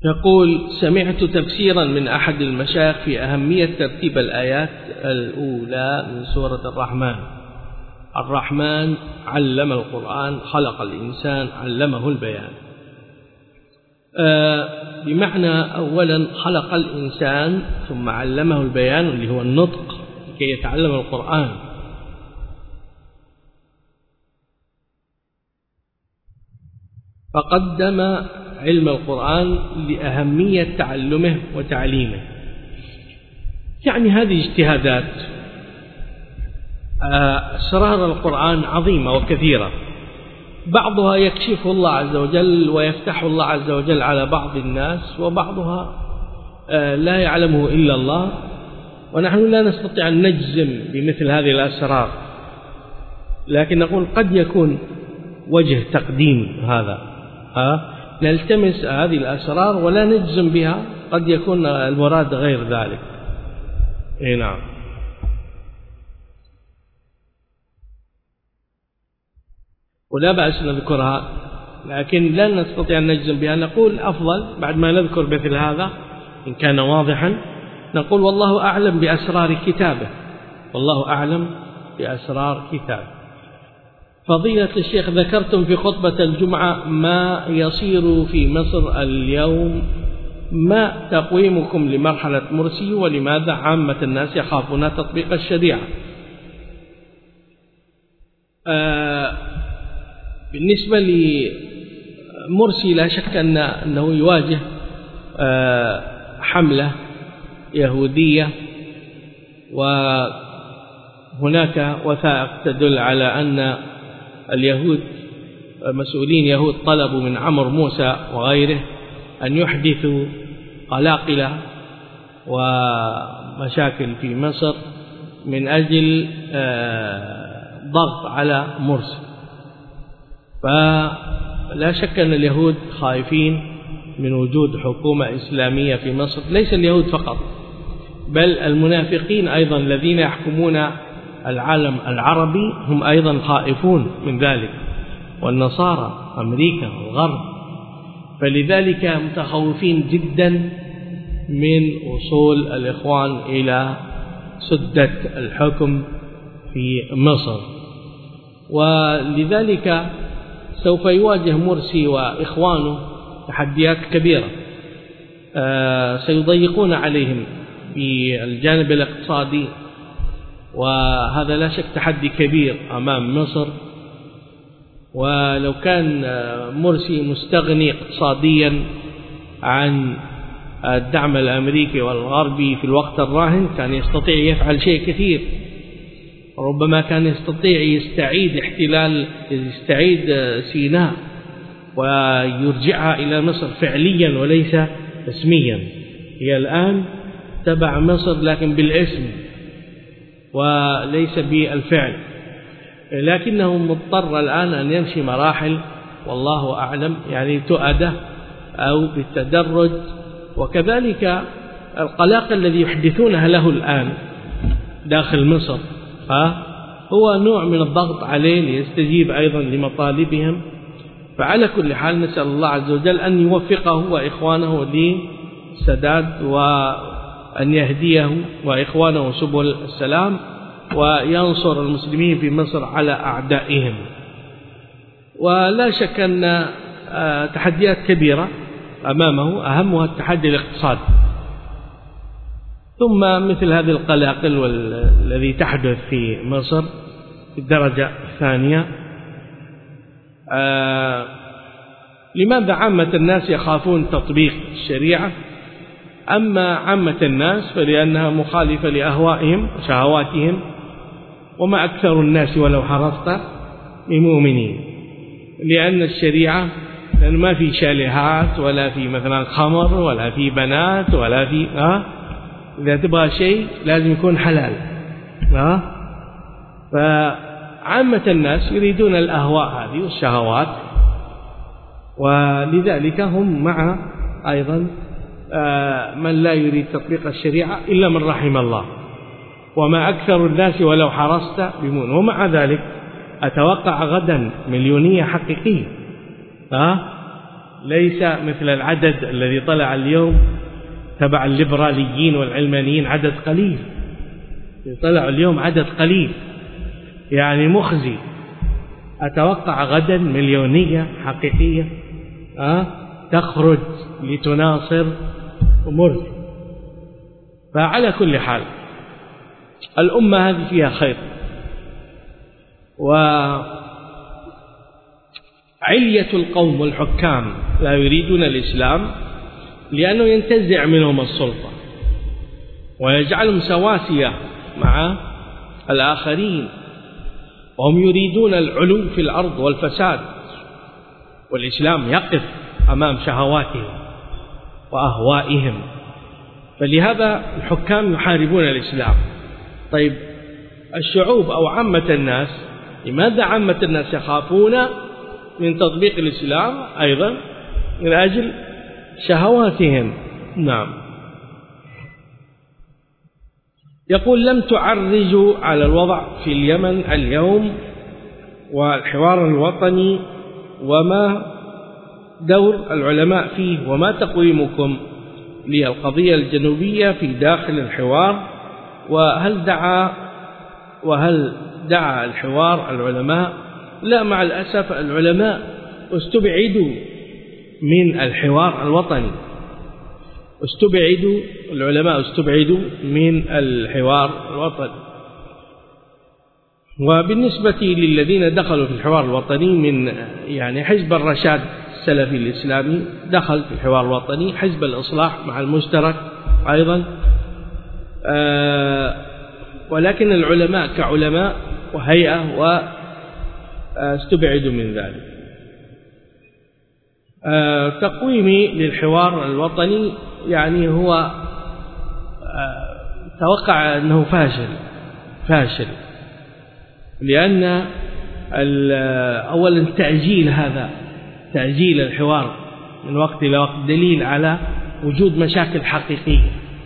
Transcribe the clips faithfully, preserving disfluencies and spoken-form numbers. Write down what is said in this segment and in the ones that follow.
يقول: سمعت تفسيرا من أحد المشايخ في أهمية ترتيب الآيات الأولى من سورة الرحمن. الرحمن علم القرآن، خلق الإنسان، علمه البيان. آه بمعنى أولا خلق الإنسان ثم علمه البيان اللي هو النطق لكي يتعلم القرآن. فقدم علم القرآن لأهمية تعلمه وتعليمه. يعني هذه اجتهادات. أسرار القرآن عظيمة وكثيرة، بعضها يكشفه الله عز وجل ويفتح الله عز وجل على بعض الناس، وبعضها لا يعلمه إلا الله، ونحن لا نستطيع أن نجزم بمثل هذه الأسرار، لكن نقول قد يكون وجه تقديم هذا. ها نلتمس هذه الأسرار ولا نجزم بها، قد يكون المراد غير ذلك. إيه نعم. ولا بأس نذكرها، لكن لا نستطيع أن نجزم بها. نقول أفضل بعد ما نذكر مثل هذا إن كان واضحا نقول: والله أعلم بأسرار كتابه، والله أعلم بأسرار كتابه. فضيلة الشيخ، ذكرتم في خطبة الجمعة ما يصير في مصر اليوم، ما تقويمكم لمرحلة مرسي، ولماذا عامة الناس يخافون تطبيق الشريعة؟ آه بالنسبة لمرسي لا شك أن أنه يواجه آه حملة يهودية، وهناك وثائق تدل على أن اليهود مسؤولين يهود طلبوا من عمرو موسى وغيره أن يحدثوا قلاقل ومشاكل في مصر من أجل ضغط على مرسي. فلا شك أن اليهود خائفين من وجود حكومة إسلامية في مصر. ليس اليهود فقط، بل المنافقين أيضا الذين يحكمون العالم العربي هم أيضا خائفون من ذلك، والنصارى أمريكا والغرب. فلذلك متخوفين جدا من وصول الإخوان إلى سدة الحكم في مصر، ولذلك سوف يواجه مرسي وإخوانه تحديات كبيرة. آه سيضيقون عليهم بالجانب الاقتصادي، وهذا لا شك تحدي كبير أمام مصر. ولو كان مرسي مستغني اقتصاديا عن الدعم الأمريكي والغربي في الوقت الراهن كان يستطيع يفعل شيء كثير، ربما كان يستطيع يستعيد احتلال يستعيد سيناء ويرجعها إلى مصر فعليا وليس اسميا. هي الآن تبع مصر لكن بالاسم وليس بالفعل، لكنه مضطر الآن أن يمشي مراحل والله أعلم، يعني تؤدة أو بالتدرج. وكذلك القلاقل الذي يحدثونها له الآن داخل مصر ها هو نوع من الضغط عليه ليستجيب أيضا لمطالبهم. فعلى كل حال نسأل الله عز وجل أن يوفقه وإخوانه لسداد، وأن يهديه وإخوانه سبل السلام، وينصر المسلمين في مصر على أعدائهم. ولا شك أن تحديات كبيرة أمامه، أهمها التحدي الاقتصادي، ثم مثل هذه القلاقل والذي تحدث في مصر في الدرجة الثانية. آه لماذا عامة الناس يخافون تطبيق الشريعة؟ أما عامة الناس فلأنها مخالفة لأهوائهم وشهواتهم، وما أكثر الناس ولو حرصت بمؤمنين. لأن الشريعة لأن ما في شاليهات ولا في مثلا خمر ولا في بنات ولا في آه إذا تبغى شيء لازم يكون حلال. آه فعامة الناس يريدون الأهواء هذه والشهوات، ولذلك هم مع أيضا آه من لا يريد تطبيق الشريعة إلا من رحم الله، وما أكثر الناس ولو حرصت بمؤمن. ومع ذلك أتوقع غدا مليونية حقيقية. أه؟ ليس مثل العدد الذي طلع اليوم تبع الليبراليين والعلمانيين، عدد قليل. طلع اليوم عدد قليل يعني مخزي. أتوقع غدا مليونية حقيقية أه؟ تخرج لتناصر مرسي. فعلى كل حال الأمة هذه فيها خير، وعلية القوم والحكام لا يريدون الإسلام لأنه ينتزع منهم السلطة ويجعلهم سواسية مع الآخرين، وهم يريدون العلو في الأرض والفساد، والإسلام يقف أمام شهواتهم وأهوائهم. فلهذا الحكام يحاربون الإسلام. طيب الشعوب أو عامة الناس، لماذا عامة الناس يخافون من تطبيق الإسلام؟ أيضا من أجل شهواتهم. نعم. يقول: لم تعرجوا على الوضع في اليمن اليوم والحوار الوطني، وما دور العلماء فيه، وما تقويمكم للقضية الجنوبية في داخل الحوار، وهل دعا وهل دعا الحوار العلماء؟ لا، مع الأسف العلماء استبعدوا من الحوار الوطني، استبعدوا العلماء استبعدوا من الحوار الوطني. وبالنسبة للذين دخلوا في الحوار الوطني من يعني حزب الرشاد السلفي الإسلامي دخل في الحوار الوطني، حزب الإصلاح مع المشترك أيضا، آه ولكن العلماء كعلماء وهيئة واستبعدوا من ذلك. آه تقويمي للحوار الوطني يعني هو آه توقع أنه فاشل فاشل لأن أولا تأجيل هذا تأجيل الحوار من وقت إلى وقت دليل على وجود مشاكل حقيقية.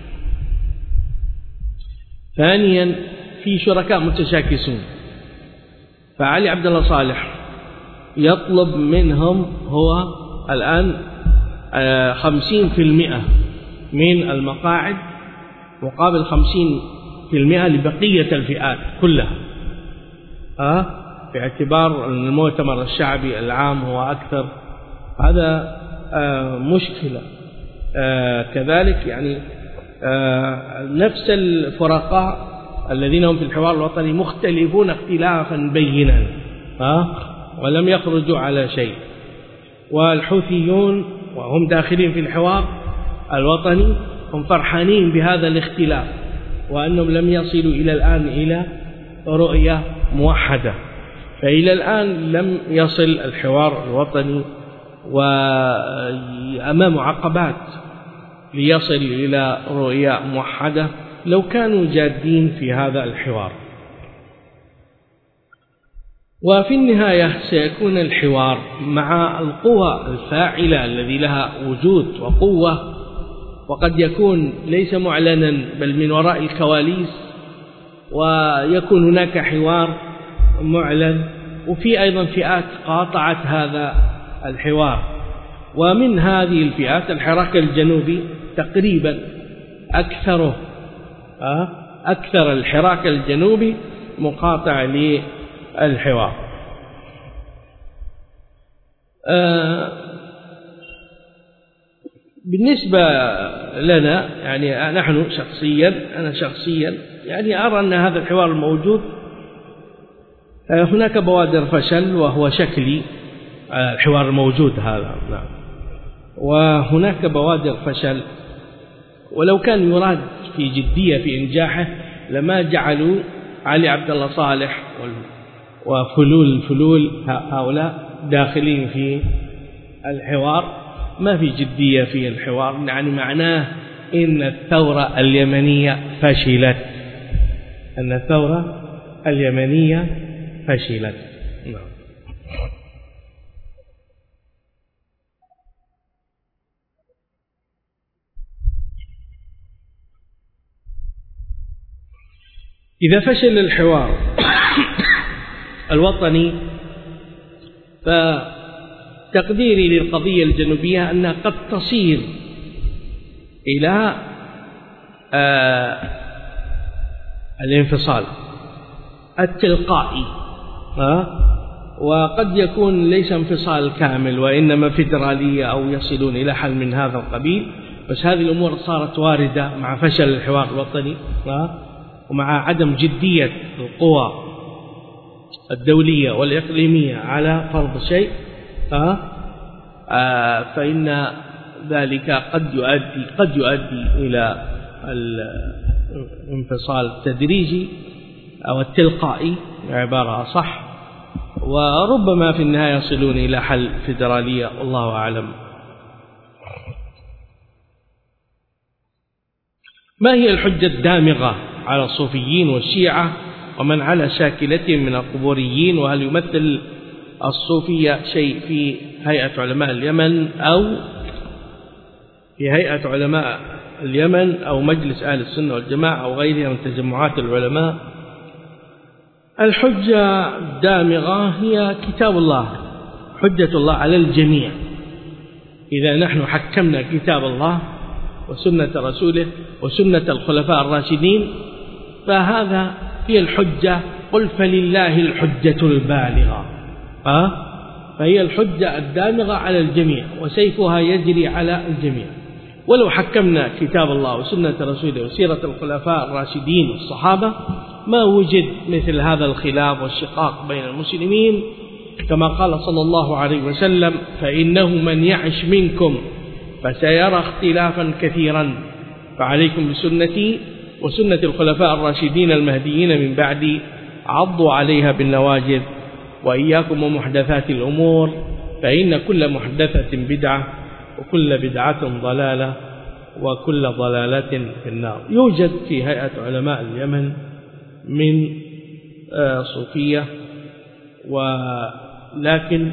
ثانيا في شركاء متشاكسون، فعلي عبد الله صالح يطلب منهم هو الآن خمسين في المئة من المقاعد مقابل خمسين في المئة لبقية الفئات كلها، أه؟ باعتبار أن المؤتمر الشعبي العام هو أكثر. هذا آه مشكلة. آه كذلك يعني آه نفس الفرقاء الذين هم في الحوار الوطني مختلفون اختلافا بينا، أه؟ ولم يخرجوا على شيء. والحوثيون وهم داخلين في الحوار الوطني هم فرحانين بهذا الاختلاف، وأنهم لم يصلوا إلى الآن إلى رؤية موحدة. فإلى الآن لم يصل الحوار الوطني وأمام عقبات ليصل إلى رؤية موحدة لو كانوا جادين في هذا الحوار. وفي النهاية سيكون الحوار مع القوى الفاعلة الذي لها وجود وقوة، وقد يكون ليس معلنا بل من وراء الكواليس، ويكون هناك حوار معلن. وفي أيضا فئات قاطعت هذا الحوار، ومن هذه الفئات الحراك الجنوبي تقريبا أكثره أكثر الحراك الجنوبي مقاطع للحوار. بالنسبة لنا يعني نحن شخصيا أنا شخصيا يعني أرى أن هذا الحوار الموجود هناك بوادر فشل، وهو شكلي الحوار الموجود هذا، نعم. وهناك بوادر فشل، ولو كان يراد في جدية في إنجاحه لما جعلوا علي عبد الله صالح وفلول الفلول هؤلاء داخلين في الحوار. ما في جدية في الحوار، يعني معناه إن الثورة اليمنية فشلت أن الثورة اليمنية فشلت. نعم. إذا فشل الحوار الوطني تقديري للقضية الجنوبية أنها قد تصير إلى آه الانفصال التلقائي، آه وقد يكون ليس انفصال كامل وإنما فيدرالية أو يصلون إلى حل من هذا القبيل. بس هذه الأمور صارت واردة مع فشل الحوار الوطني ومع عدم جدية القوى الدولية والإقليمية على فرض شيء، فإن ذلك قد يؤدي قد يؤدي إلى الانفصال التدريجي أو التلقائي عبارة صح، وربما في النهاية يصلون إلى حل فيدرالية والله أعلم. ما هي الحجة الدامغة على الصوفيين والشيعة ومن على شاكلتهم من القبوريين؟ وهل يمثل الصوفية شيء في هيئة علماء اليمن أو في هيئة علماء اليمن أو مجلس أهل السنة والجماعة أو غيرها من تجمعات العلماء؟ الحجة الدامغة هي كتاب الله، حجة الله على الجميع. إذا نحن حكمنا كتاب الله وسنة رسوله وسنة الخلفاء الراشدين فهذا هي الحجة. قل فلله الحجة البالغة، أه؟ فهي الحجة الدامغة على الجميع وسيفها يجري على الجميع. ولو حكمنا كتاب الله وسنة رسوله وسيرة الخلفاء الراشدين والصحابة ما وجد مثل هذا الخلاف والشقاق بين المسلمين، كما قال صلى الله عليه وسلم: فإنه من يعش منكم فسيرى اختلافا كثيرا فعليكم بسنتي وسنة الخلفاء الراشدين المهديين من بعدي عضوا عليها بالنواجذ وإياكم ومحدثات الأمور فإن كل محدثة بدعة وكل بدعة ضلالة وكل ضلالة في النار. يوجد في هيئة علماء اليمن من صوفية، ولكن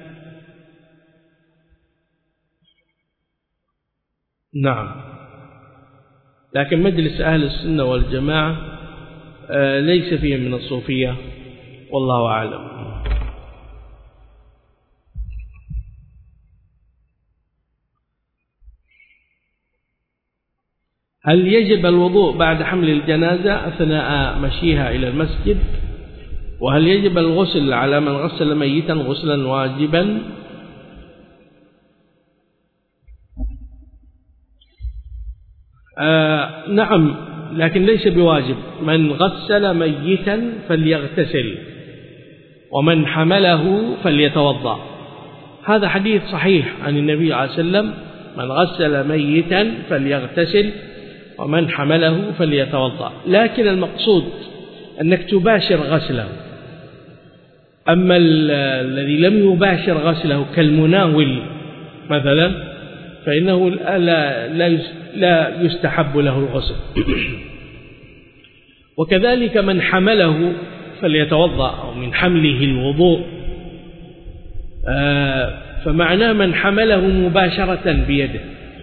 نعم لكن مجلس أهل السنة والجماعة ليس فيه من الصوفية والله أعلم. هل يجب الوضوء بعد حمل الجنازة أثناء مشيها إلى المسجد؟ وهل يجب الغسل على من غسل ميتا غسلا واجبا؟ آه نعم، لكن ليس بواجب. من غسل ميتا فليغتسل ومن حمله فليتوضأ. هذا حديث صحيح عن النبي عليه وسلم: من غسل ميتا فليغتسل ومن حمله فليتوضأ. لكن المقصود أنك تباشر غسله. أما الذي لم يباشر غسله كالمناول مثلا فإنه لا, لا, لا يستحب له الغسل. وكذلك من حمله فليتوضأ أو من حمله الوضوء، فمعناه من حمله مباشرة بيده،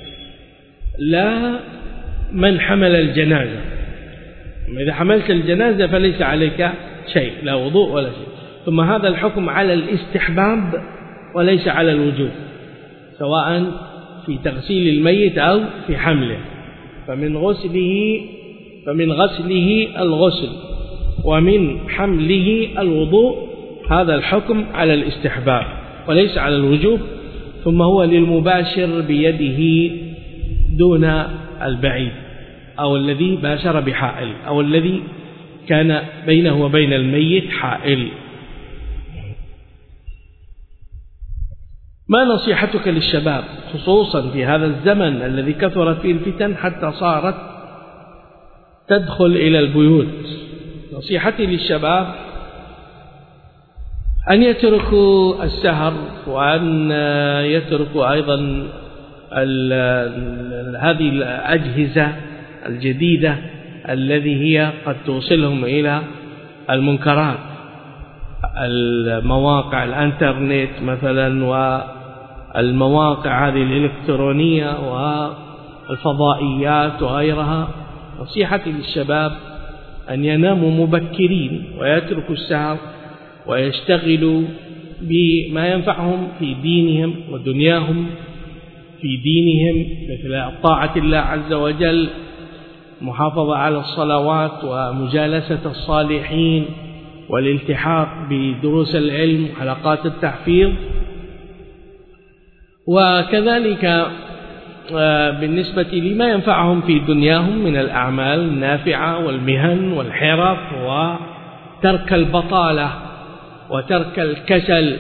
لا من حمل الجنازة. إذا حملت الجنازة فليس عليك شيء، لا وضوء ولا شيء. ثم هذا الحكم على الاستحباب وليس على الوجوب، سواء في تغسيل الميت أو في حمله. فمن غسله فمن غسله الغسل ومن حمله الوضوء، هذا الحكم على الاستحباب وليس على الوجوب. ثم هو للمباشر بيده دون البعيد أو الذي باشر بحائل أو الذي كان بينه وبين الميت حائل. ما نصيحتك للشباب خصوصا في هذا الزمن الذي كثرت فيه الفتن حتى صارت تدخل إلى البيوت؟ نصيحتي للشباب أن يتركوا السهر، وأن يتركوا أيضا هذه الأجهزة الجديدة الذي هي قد توصلهم إلى المنكرات، المواقع الانترنت مثلا والمواقع هذه الإلكترونية والفضائيات وغيرها. نصيحتي للشباب أن يناموا مبكرين ويتركوا السهر ويشتغلوا بما ينفعهم في دينهم ودنياهم، في دينهم مثل طاعة الله عز وجل، محافظة على الصلوات ومجالسة الصالحين والالتحاق بدروس العلم وحلقات التحفيظ. وكذلك بالنسبة لما ينفعهم في دنياهم من الأعمال النافعة والمهن والحرف وترك البطالة وترك الكسل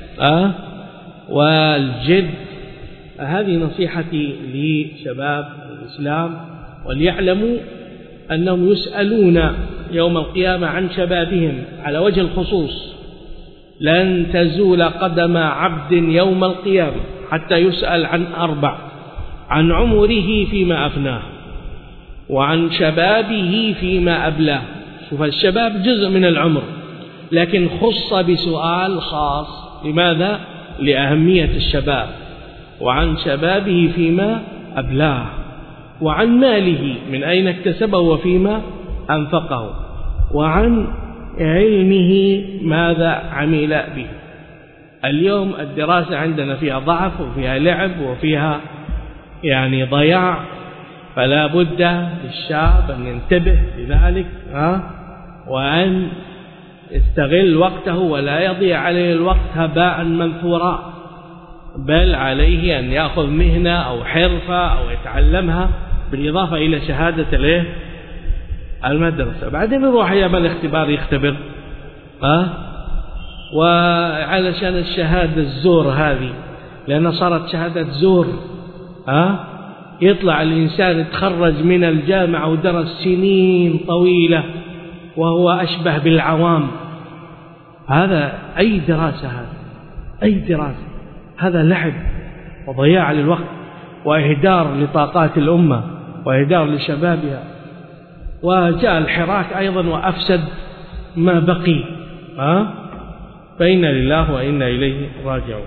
والجد. هذه نصيحتي لشباب الإسلام، وليعلموا أنهم يسألون يوم القيامة عن شبابهم على وجه الخصوص. لن تزول قدم عبد يوم القيامة حتى يسأل عن أربع: عن عمره فيما أفناه، وعن شبابه فيما أبلاه. شوف، الشباب جزء من العمر، لكن خص بسؤال خاص. لماذا؟ لأهمية الشباب. وعن شبابه فيما أبلاه، وعن ماله من أين اكتسبه وفيما أنفقه، وعن علمه ماذا عمل به. اليوم الدراسة عندنا فيها ضعف وفيها لعب وفيها يعني ضياع، فلا بد للشاب أن ينتبه لذلك وأن يستغل وقته ولا يضيع عليه الوقت هباء منثورا، بل عليه أن يأخذ مهنة أو حرفة أو يتعلمها بالإضافة إلى شهادة المدرسة. بعدين يروح يعمل اختبار يختبر أه؟ وعلشان الشهادة الزور هذه، لأن صارت شهادة زور أه؟ يطلع الإنسان يتخرج من الجامعة ودرس سنين طويلة وهو أشبه بالعوام. هذا أي دراسة؟ هذا أي دراسة؟ هذا لعب وضياع للوقت وإهدار لطاقات الأمة وإهدار لشبابها. وجاء الحراك أيضا وأفسد ما بقي. ها؟ فإنا لله وإنا إليه راجعون.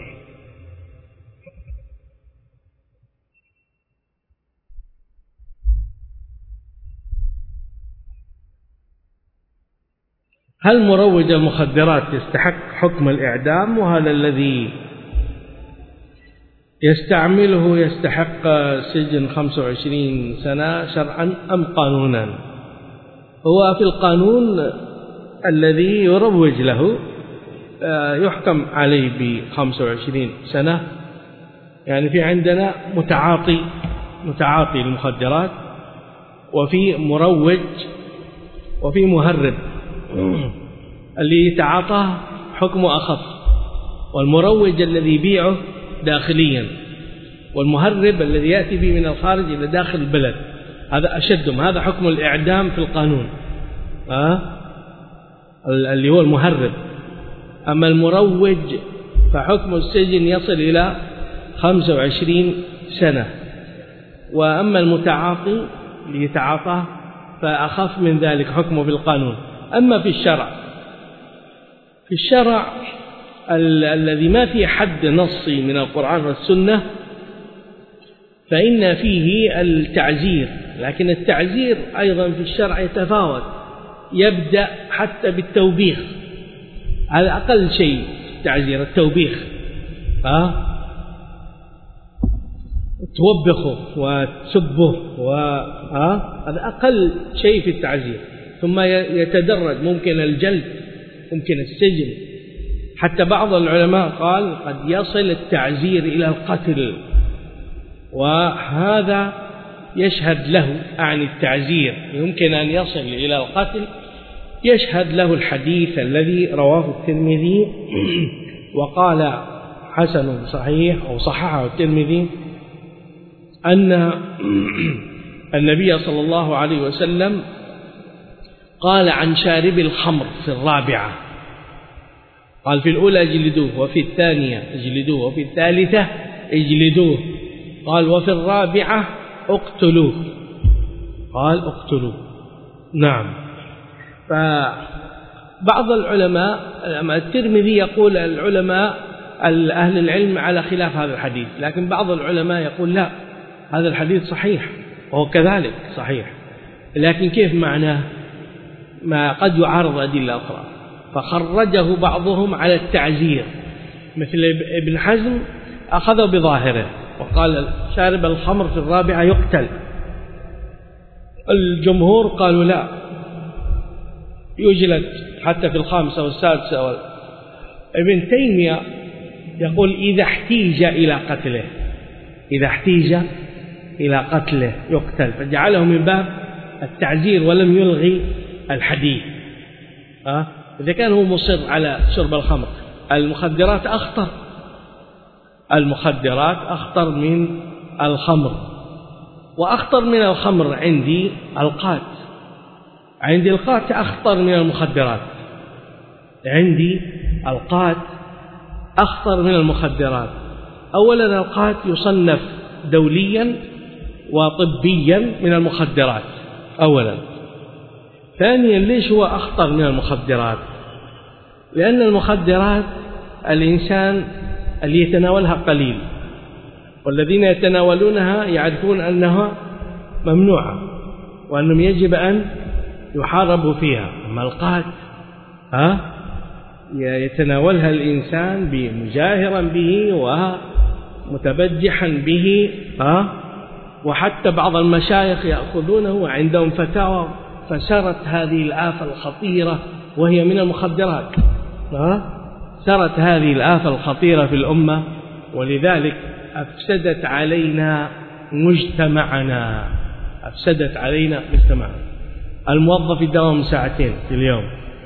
هل مروج المخدرات يستحق حكم الإعدام؟ وهل الذي يستعمله يستحق سجن خمسة وعشرين سنة شرعا أم قانونا؟ هو في القانون الذي يروج له يحكم عليه بخمسة وعشرين سنة. يعني في عندنا متعاطي متعاطي المخدرات، وفي مروج، وفي مهرب. اللي يتعاطاه حكمه أخف، والمروج الذي يبيعه داخليا، والمهرب الذي يأتي به من الخارج إلى داخل البلد هذا أشدهم. هذا حكم الإعدام في القانون أه؟ اللي هو المهرب. أما المروج فحكم السجن يصل إلى خمسة وعشرين سنة. وأما المتعاطي اللي يتعاطاه فأخف من ذلك حكمه بالقانون. أما في الشرع، في الشرع ال الذي ما فيه حد نصي من القرآن والسنة فإن فيه التعزير، لكن التعزير أيضا في الشرع يتفاوت. يبدأ حتى بالتوبيخ، هذا أقل شيء التعزير، التوبيخ ها توبخه وتسبه ها هذا أقل شيء في التعزير. ثم يتدرج، ممكن الجلد، ممكن السجن، حتى بعض العلماء قال قد يصل التعزير إلى القتل. وهذا يشهد له عن التعزير يمكن أن يصل إلى القتل، يشهد له الحديث الذي رواه الترمذي وقال حسن صحيح أو صححه الترمذي أن النبي صلى الله عليه وسلم قال عن شارب الخمر في الرابعة، قال في الأولى اجلدوه، وفي الثانية اجلدوه، وفي الثالثة اجلدوه، قال وفي الرابعة اقتلوه، قال اقتلوه. نعم. فبعض العلماء، الترمذي يقول العلماء أهل العلم على خلاف هذا الحديث، لكن بعض العلماء يقول لا، هذا الحديث صحيح، وهو كذلك صحيح، لكن كيف معناه؟ ما قد يعارض أدلة أخرى. فخرجه بعضهم على التعزير، مثل ابن حزم أخذه بظاهره وقال شارب الخمر في الرابعة يقتل. الجمهور قالوا لا، يجلد حتى في الخامسة والسادسة. ابن تيمية يقول إذا احتيج إلى قتله، إذا احتيج إلى قتله يقتل، فجعله من باب التعزير ولم يلغي الحديث. أه؟ إذا كان هو مصر على شرب الخمر. المخدرات أخطر، المخدرات أخطر من الخمر، وأخطر من الخمر عندي القات، عندي القات أخطر من المخدرات، عندي القات أخطر من المخدرات. أولا القات يصنف دوليا وطبيا من المخدرات أولا. ثانيا ليش هو أخطر من المخدرات؟ لأن المخدرات الإنسان اللي يتناولها قليل، والذين يتناولونها يعرفون أنها ممنوعة وأنهم يجب أن يحاربوا فيها. أما القات ها يتناولها الإنسان مجاهرا به ومتبجحا به، ها وحتى بعض المشايخ يأخذونه وعندهم فتاوى فسرت هذه الآفة الخطيرة وهي من المخدرات. ها سرت هذه الآفة الخطيرة في الأمة، ولذلك أفسدت علينا مجتمعنا، أفسدت علينا مجتمعنا. الموظف يداوم ساعتين في اليوم،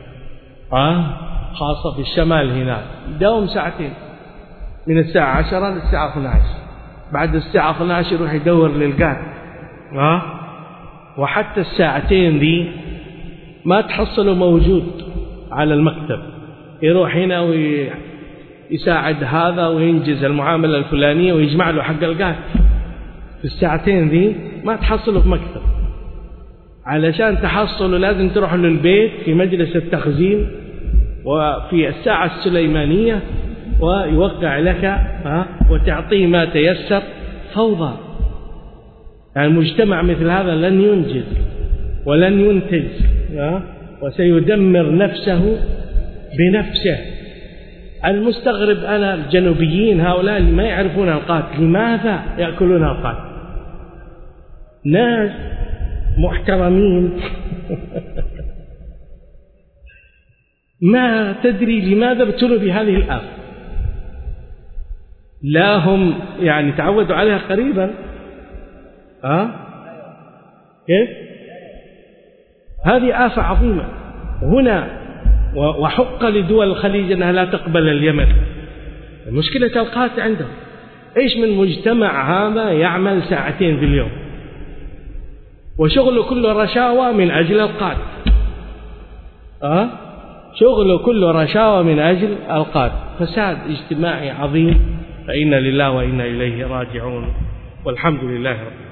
ها خاصة في الشمال هنا يداوم ساعتين من الساعة عشرة للساعة اثنتي عشرة، بعد الساعة اثنتي عشرة يروح يدور للقات، ها وحتى الساعتين ذي ما تحصله موجود على المكتب، يروح هنا ويساعد هذا وينجز المعاملة الفلانية ويجمع له حق القات. في الساعتين ذي ما تحصله في مكتب، علشان تحصله لازم تروح للبيت في مجلس التخزين وفي الساعة السليمانية ويوقع لك ها وتعطيه ما تيسر. فوضى. يعني المجتمع مثل هذا لن ينجز ولن ينتج، ها وسيدمر نفسه بنفسه. المستغرب أنا الجنوبيين هؤلاء اللي ما يعرفون القات، لماذا يأكلون القات؟ ناس محترمين ما تدري لماذا ابتلوا بهذه الآفة. لا هم يعني تعودوا عليها قريبا، ها كيف؟ هذه آفة عظيمة هنا، وحق لدول الخليج أنها لا تقبل اليمن. مشكلة القات عندهم إيش؟ من مجتمع هذا يعمل ساعتين في اليوم وشغله كله رشاوى من أجل القات، أه؟ شغله كله رشاوى من أجل القات. فساد اجتماعي عظيم، فإنا لله وإنا إليه راجعون، والحمد لله رب العالمين.